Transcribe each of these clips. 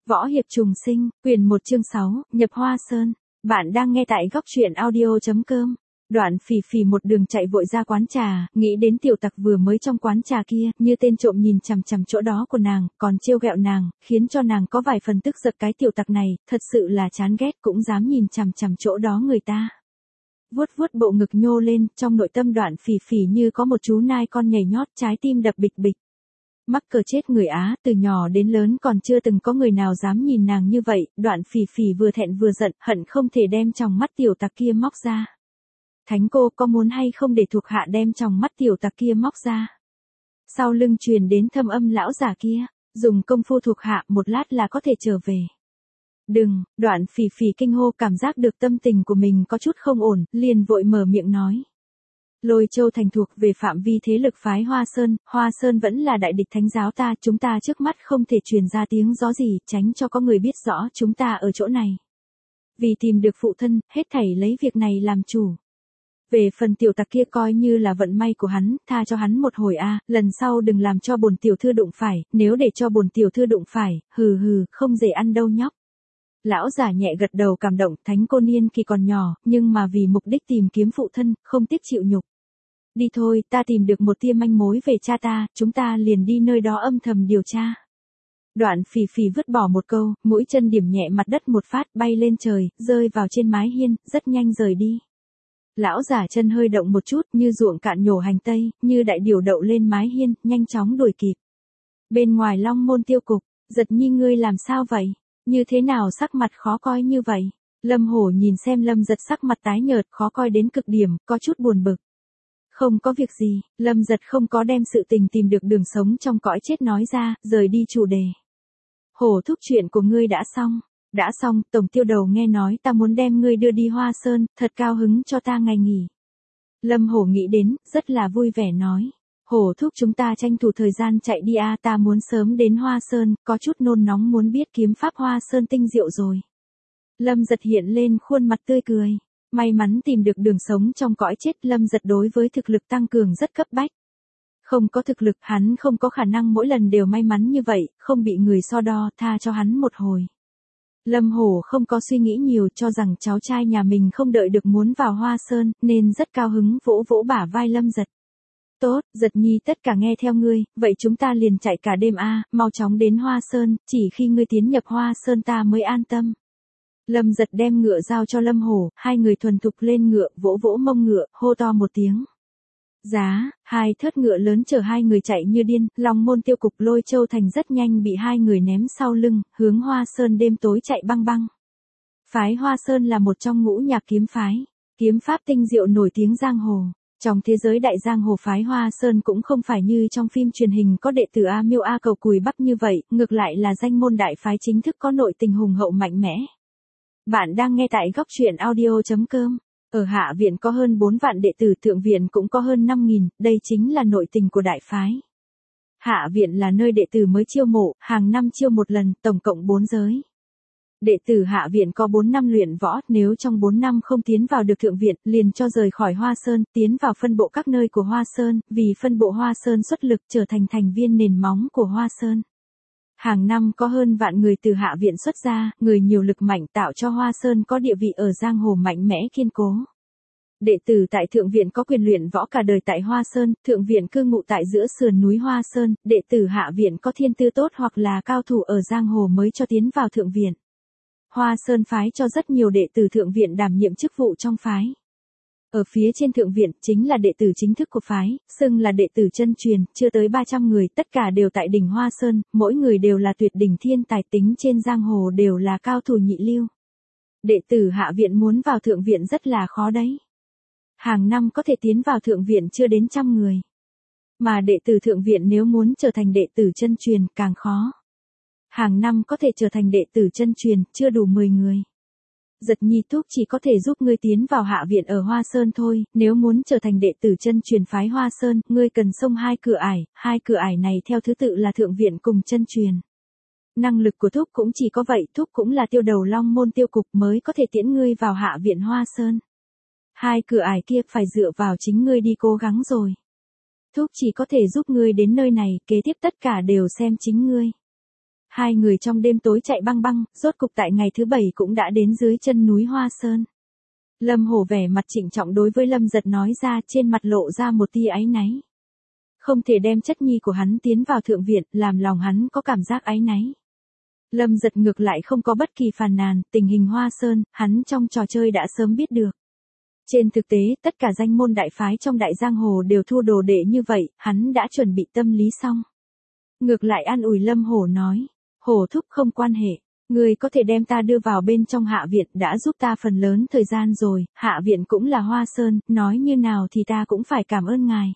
Võ Hiệp Trùng Sinh, quyển 1 chương 6, Nhập Hoa Sơn. Bạn đang nghe tại góc truyện audio.com. Đoạn Phỉ Phỉ một đường chạy vội ra quán trà, nghĩ đến tiểu tặc vừa mới trong quán trà kia, như tên trộm nhìn chằm chằm chỗ đó của nàng, còn trêu ghẹo nàng, khiến cho nàng có vài phần tức giận. Cái tiểu tặc này, thật sự là chán ghét, cũng dám nhìn chằm chằm chỗ đó người ta. Vuốt vuốt bộ ngực nhô lên, trong nội tâm Đoạn Phỉ Phỉ như có một chú nai con nhảy nhót, trái tim đập bịch bịch. Mắc cờ chết người Á, từ nhỏ đến lớn còn chưa từng có người nào dám nhìn nàng như vậy. Đoạn Phỉ Phỉ vừa thẹn vừa giận, hận không thể đem tròng mắt tiểu tặc kia móc ra. Thánh cô có muốn hay không để thuộc hạ đem tròng mắt tiểu tặc kia móc ra? Sau lưng truyền đến thâm âm lão giả kia, dùng công phu thuộc hạ một lát là có thể trở về. Đừng, Đoạn Phỉ Phỉ kinh hô, cảm giác được tâm tình của mình có chút không ổn, liền vội mở miệng nói. Lôi Châu thành thuộc về phạm vi thế lực phái Hoa Sơn vẫn là đại địch thánh giáo ta, chúng ta trước mắt không thể truyền ra tiếng gió gì, tránh cho có người biết rõ chúng ta ở chỗ này. Vì tìm được phụ thân, hết thảy lấy việc này làm chủ. Về phần tiểu tặc kia coi như là vận may của hắn, tha cho hắn một hồi a, lần sau đừng làm cho bổn tiểu thư đụng phải, nếu để cho bổn tiểu thư đụng phải, không dễ ăn đâu nhóc. Lão giả nhẹ gật đầu cảm động, thánh cô niên kỳ còn nhỏ, nhưng mà vì mục đích tìm kiếm phụ thân, không tiếc chịu nhục. Đi thôi, ta tìm được một tia manh mối về cha ta, chúng ta liền đi nơi đó âm thầm điều tra. Đoạn Phỉ Phỉ vứt bỏ một câu, mũi chân điểm nhẹ mặt đất một phát, bay lên trời, rơi vào trên mái hiên, rất nhanh rời đi. Lão giả chân hơi động một chút, như ruộng cạn nhổ hành tây, như đại điểu đậu lên mái hiên, nhanh chóng đuổi kịp. Bên ngoài Long Môn Tiêu Cục, Giật Nhi ngươi làm sao vậy? Như thế nào sắc mặt khó coi như vậy? Lâm Hổ nhìn xem Lâm Giật sắc mặt tái nhợt, khó coi đến cực điểm, có chút buồn bực. Không có việc gì, Lâm Giật không có đem sự tình tìm được đường sống trong cõi chết nói ra, rời đi chủ đề. Hổ thúc, chuyện của ngươi đã xong. Đã xong, Tổng Tiêu Đầu nghe nói ta muốn đem ngươi đưa đi Hoa Sơn, thật cao hứng cho ta ngày nghỉ. Lâm Hổ nghĩ đến, rất là vui vẻ nói. Hổ thúc, chúng ta tranh thủ thời gian chạy đi a, ta muốn sớm đến Hoa Sơn, có chút nôn nóng muốn biết kiếm pháp Hoa Sơn tinh diệu rồi. Lâm Giật hiện lên khuôn mặt tươi cười. May mắn tìm được đường sống trong cõi chết, Lâm Giật đối với thực lực tăng cường rất cấp bách. Không có thực lực, hắn không có khả năng mỗi lần đều may mắn như vậy, không bị người so đo, tha cho hắn một hồi. Lâm Hổ không có suy nghĩ nhiều, cho rằng cháu trai nhà mình không đợi được muốn vào Hoa Sơn, nên rất cao hứng vỗ vỗ bả vai Lâm Giật. Tốt, Giật Nhi tất cả nghe theo ngươi, vậy chúng ta liền chạy cả đêm a, mau chóng đến Hoa Sơn, chỉ khi ngươi tiến nhập Hoa Sơn ta mới an tâm. Lâm Giật đem ngựa giao cho Lâm Hổ, hai người thuần thục lên ngựa, vỗ vỗ mông ngựa, hô to một tiếng. Giá, hai thớt ngựa lớn chở hai người chạy như điên, Long Môn Tiêu Cục Lôi Châu thành rất nhanh bị hai người ném sau lưng, hướng Hoa Sơn đêm tối chạy băng băng. Phái Hoa Sơn là một trong ngũ nhạc kiếm phái, kiếm pháp tinh diệu nổi tiếng giang hồ. Trong thế giới đại giang hồ, phái Hoa Sơn cũng không phải như trong phim truyền hình có đệ tử A Miêu A Cầu cùi bắp như vậy, ngược lại là danh môn đại phái chính thức có nội tình hùng hậu mạnh mẽ. Bạn đang nghe tại góc truyện audio.com. Ở Hạ Viện có hơn 4 vạn đệ tử, Thượng Viện cũng có hơn 5.000, đây chính là nội tình của đại phái. Hạ Viện là nơi đệ tử mới chiêu mộ, hàng năm chiêu một lần, tổng cộng 4 giới. Đệ tử Hạ Viện có 4 năm luyện võ, nếu trong 4 năm không tiến vào được Thượng Viện, liền cho rời khỏi Hoa Sơn, tiến vào phân bộ các nơi của Hoa Sơn, vì phân bộ Hoa Sơn xuất lực trở thành thành viên nền móng của Hoa Sơn. Hàng năm có hơn vạn người từ Hạ Viện xuất ra, người nhiều lực mạnh tạo cho Hoa Sơn có địa vị ở giang hồ mạnh mẽ kiên cố. Đệ tử tại Thượng Viện có quyền luyện võ cả đời tại Hoa Sơn, Thượng Viện cư ngụ tại giữa sườn núi Hoa Sơn, đệ tử Hạ Viện có thiên tư tốt hoặc là cao thủ ở giang hồ mới cho tiến vào Thượng Viện. Hoa Sơn phái cho rất nhiều đệ tử Thượng Viện đảm nhiệm chức vụ trong phái. Ở phía trên Thượng Viện chính là đệ tử chính thức của phái, xưng là đệ tử chân truyền, chưa tới 300 người, tất cả đều tại đỉnh Hoa Sơn, mỗi người đều là tuyệt đỉnh thiên tài, tính trên giang hồ đều là cao thủ nhị lưu. Đệ tử Hạ Viện muốn vào Thượng Viện rất là khó đấy. Hàng năm có thể tiến vào Thượng Viện chưa đến 100 người. Mà đệ tử Thượng Viện nếu muốn trở thành đệ tử chân truyền càng khó. Hàng năm có thể trở thành đệ tử chân truyền chưa đủ 10 người. Giật Nhi thúc chỉ có thể giúp ngươi tiến vào Hạ Viện ở Hoa Sơn thôi, nếu muốn trở thành đệ tử chân truyền phái Hoa Sơn, ngươi cần xông hai cửa ải này theo thứ tự là Thượng Viện cùng chân truyền. Năng lực của thúc cũng chỉ có vậy, thúc cũng là tiêu đầu Long Môn Tiêu Cục mới có thể tiễn ngươi vào Hạ Viện Hoa Sơn. Hai cửa ải kia phải dựa vào chính ngươi đi cố gắng rồi. Thúc chỉ có thể giúp ngươi đến nơi này, kế tiếp tất cả đều xem chính ngươi. Hai người trong đêm tối chạy băng băng, rốt cục tại ngày thứ 7 cũng đã đến dưới chân núi Hoa Sơn. Lâm Hổ vẻ mặt trịnh trọng đối với Lâm Giật nói ra, trên mặt lộ ra một tia áy náy. Không thể đem chất nhi của hắn tiến vào thượng viện, làm lòng hắn có cảm giác áy náy. Lâm Giật ngược lại không có bất kỳ phàn nàn, tình hình Hoa Sơn, hắn trong trò chơi đã sớm biết được. Trên thực tế, tất cả danh môn đại phái trong đại giang hồ đều thu đồ đệ như vậy, hắn đã chuẩn bị tâm lý xong. Ngược lại an ủi Lâm Hổ nói, Hổ thúc không quan hệ, người có thể đem ta đưa vào bên trong hạ viện đã giúp ta phần lớn thời gian rồi, hạ viện cũng là Hoa Sơn, nói như nào thì ta cũng phải cảm ơn ngài.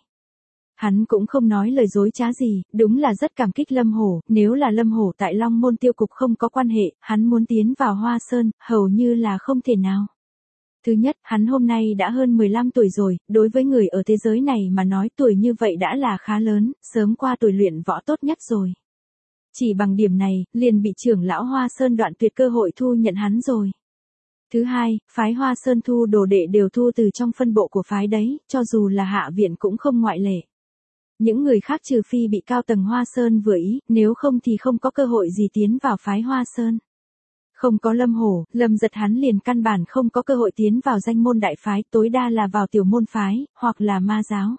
Hắn cũng không nói lời dối trá gì, đúng là rất cảm kích Lâm Hổ, nếu là Lâm Hổ tại Long Môn tiêu cục không có quan hệ, hắn muốn tiến vào Hoa Sơn, hầu như là không thể nào. Thứ nhất, hắn hôm nay đã hơn 15 tuổi rồi, đối với người ở thế giới này mà nói tuổi như vậy đã là khá lớn, sớm qua tuổi luyện võ tốt nhất rồi. Chỉ bằng điểm này, liền bị trưởng lão Hoa Sơn đoạn tuyệt cơ hội thu nhận hắn rồi. Thứ hai, phái Hoa Sơn thu đồ đệ đều thu từ trong phân bộ của phái đấy, cho dù là hạ viện cũng không ngoại lệ. Những người khác trừ phi bị cao tầng Hoa Sơn vừa ý, nếu không thì không có cơ hội gì tiến vào phái Hoa Sơn. Không có Lâm Hổ, Lâm Giật hắn liền căn bản không có cơ hội tiến vào danh môn đại phái, tối đa là vào tiểu môn phái, hoặc là ma giáo.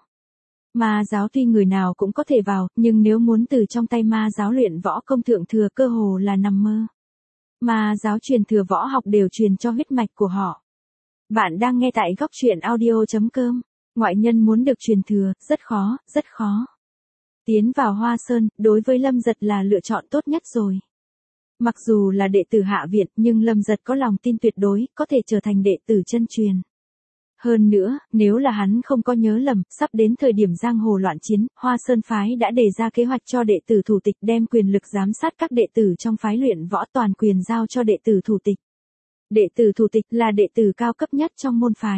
Ma giáo tuy người nào cũng có thể vào, nhưng nếu muốn từ trong tay ma giáo luyện võ công thượng thừa cơ hồ là nằm mơ. Ma giáo truyền thừa võ học đều truyền cho huyết mạch của họ. Bạn đang nghe tại góc truyện audio.com. Ngoại nhân muốn được truyền thừa, rất khó, rất khó. Tiến vào Hoa Sơn, đối với Lâm Giật là lựa chọn tốt nhất rồi. Mặc dù là đệ tử hạ viện, nhưng Lâm Giật có lòng tin tuyệt đối, có thể trở thành đệ tử chân truyền. Hơn nữa, nếu là hắn không có nhớ lầm, sắp đến thời điểm giang hồ loạn chiến, Hoa Sơn phái đã đề ra kế hoạch cho đệ tử thủ tịch đem quyền lực giám sát các đệ tử trong phái luyện võ, toàn quyền giao cho đệ tử thủ tịch. Đệ tử thủ tịch là đệ tử cao cấp nhất trong môn phái.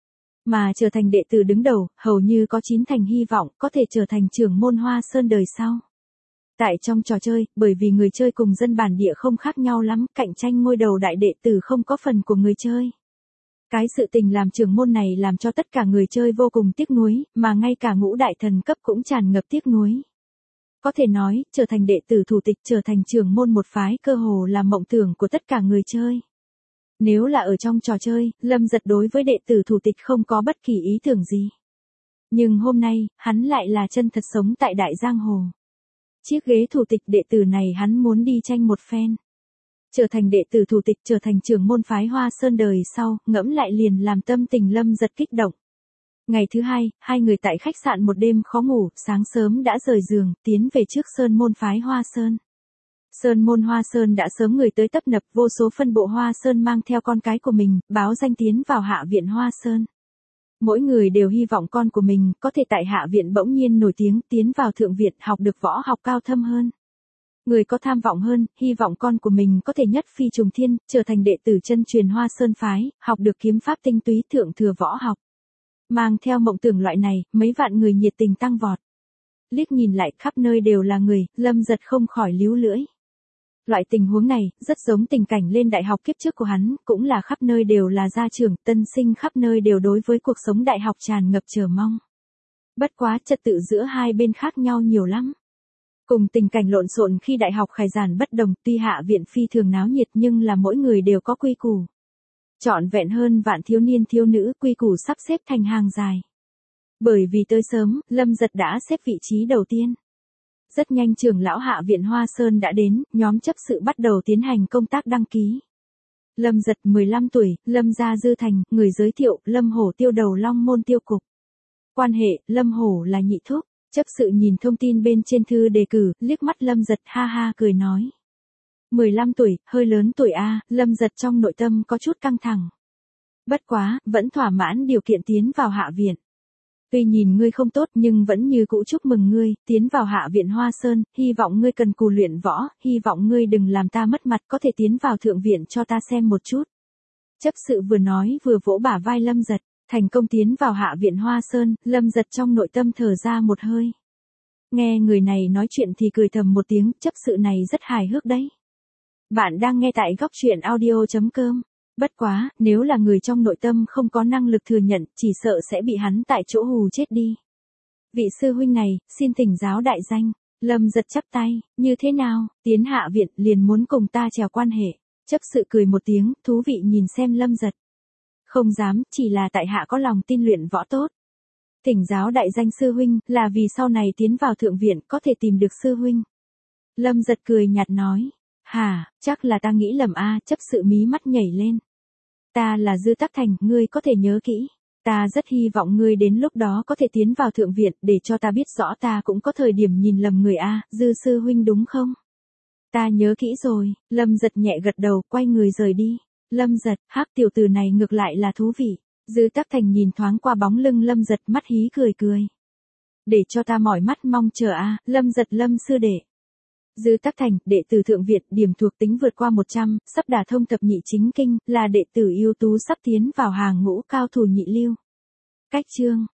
Mà trở thành đệ tử đứng đầu, hầu như có 9 thành hy vọng có thể trở thành trưởng môn Hoa Sơn đời sau. Tại trong trò chơi, bởi vì người chơi cùng dân bản địa không khác nhau lắm, cạnh tranh ngôi đầu đại đệ tử không có phần của người chơi. Cái sự tình làm trưởng môn này làm cho tất cả người chơi vô cùng tiếc nuối, mà ngay cả ngũ đại thần cấp cũng tràn ngập tiếc nuối. Có thể nói, trở thành đệ tử thủ tịch, trở thành trưởng môn một phái cơ hồ là mộng tưởng của tất cả người chơi. Nếu là ở trong trò chơi, Lâm Giật đối với đệ tử thủ tịch không có bất kỳ ý tưởng gì. Nhưng hôm nay, hắn lại là chân thật sống tại đại giang hồ. Chiếc ghế thủ tịch đệ tử này hắn muốn đi tranh một phen. Trở thành đệ tử thủ tịch, trở thành trưởng môn phái Hoa Sơn đời sau, ngẫm lại liền làm tâm tình Lâm Giật kích động. Ngày thứ hai, hai người tại khách sạn một đêm khó ngủ, sáng sớm đã rời giường, tiến về trước sơn môn phái Hoa Sơn. Sơn môn Hoa Sơn đã sớm người tới tấp nập, vô số phân bộ Hoa Sơn mang theo con cái của mình, báo danh tiến vào hạ viện Hoa Sơn. Mỗi người đều hy vọng con của mình có thể tại hạ viện bỗng nhiên nổi tiếng, tiến vào thượng viện học được võ học cao thâm hơn. Người có tham vọng hơn, hy vọng con của mình có thể nhất phi trùng thiên, trở thành đệ tử chân truyền Hoa Sơn phái, học được kiếm pháp tinh túy thượng thừa võ học. Mang theo mộng tưởng loại này, mấy vạn người nhiệt tình tăng vọt. Liếc nhìn lại khắp nơi đều là người, Lâm Giật không khỏi líu lưỡi. Loại tình huống này, rất giống tình cảnh lên đại học kiếp trước của hắn, cũng là khắp nơi đều là gia trưởng, tân sinh khắp nơi đều đối với cuộc sống đại học tràn ngập chờ mong. Bất quá trật tự giữa hai bên khác nhau nhiều lắm. Cùng tình cảnh lộn xộn khi đại học khai giảng bất đồng, tuy hạ viện phi thường náo nhiệt nhưng là mỗi người đều có quy củ. Trọn vẹn hơn vạn thiếu niên thiếu nữ, quy củ sắp xếp thành hàng dài. Bởi vì tới sớm, Lâm Giật đã xếp vị trí đầu tiên. Rất nhanh trưởng lão hạ viện Hoa Sơn đã đến, nhóm chấp sự bắt đầu tiến hành công tác đăng ký. Lâm Giật 15 tuổi, Lâm gia Dư Thành, người giới thiệu, Lâm Hổ tiêu đầu Long Môn tiêu cục. Quan hệ, Lâm Hổ là nhị thúc. Chấp sự nhìn thông tin bên trên thư đề cử, liếc mắt Lâm Giật ha ha cười nói. 15 tuổi, hơi lớn tuổi a, Lâm Giật trong nội tâm có chút căng thẳng. Bất quá, vẫn thỏa mãn điều kiện tiến vào hạ viện. Tuy nhìn ngươi không tốt nhưng vẫn như cũ chúc mừng ngươi, tiến vào hạ viện Hoa Sơn, hy vọng ngươi cần cù luyện võ, hy vọng ngươi đừng làm ta mất mặt, có thể tiến vào thượng viện cho ta xem một chút. Chấp sự vừa nói vừa vỗ bả vai Lâm Giật, thành công tiến vào hạ viện Hoa Sơn, Lâm Giật trong nội tâm thở ra một hơi. Nghe người này nói chuyện thì cười thầm một tiếng, chấp sự này rất hài hước đấy. Bạn đang nghe tại góc truyện audio.com. Bất quá, nếu là người trong nội tâm không có năng lực thừa nhận, chỉ sợ sẽ bị hắn tại chỗ hù chết đi. Vị sư huynh này, xin thỉnh giáo đại danh. Lâm Giật chắp tay, như thế nào, tiến hạ viện liền muốn cùng ta trèo quan hệ. Chấp sự cười một tiếng, thú vị nhìn xem Lâm Giật. Không dám, chỉ là tại hạ có lòng tin luyện võ tốt. Thỉnh giáo đại danh sư huynh, là vì sau này tiến vào thượng viện có thể tìm được sư huynh. Lâm Giật cười nhạt nói, hả, chắc là ta nghĩ lầm a. Chấp sự mí mắt nhảy lên. Ta là Dư Tắc Thành, ngươi có thể nhớ kỹ. Ta rất hy vọng ngươi đến lúc đó có thể tiến vào thượng viện để cho ta biết rõ ta cũng có thời điểm nhìn lầm người a. Dư sư huynh đúng không? Ta nhớ kỹ rồi. Lâm Giật nhẹ gật đầu, quay người rời đi. Lâm Giật, hắc tiểu tử này ngược lại là thú vị. Dư Tắc Thành nhìn thoáng qua bóng lưng Lâm Giật, mắt hí cười cười. Để cho ta mỏi mắt mong chờ a. Lâm Giật Lâm sư đệ. Dư Tắc Thành, đệ tử thượng viện, điểm thuộc tính vượt qua 100, sắp đả thông thập nhị chính kinh, là đệ tử ưu tú sắp tiến vào hàng ngũ cao thủ nhị lưu. Cách chương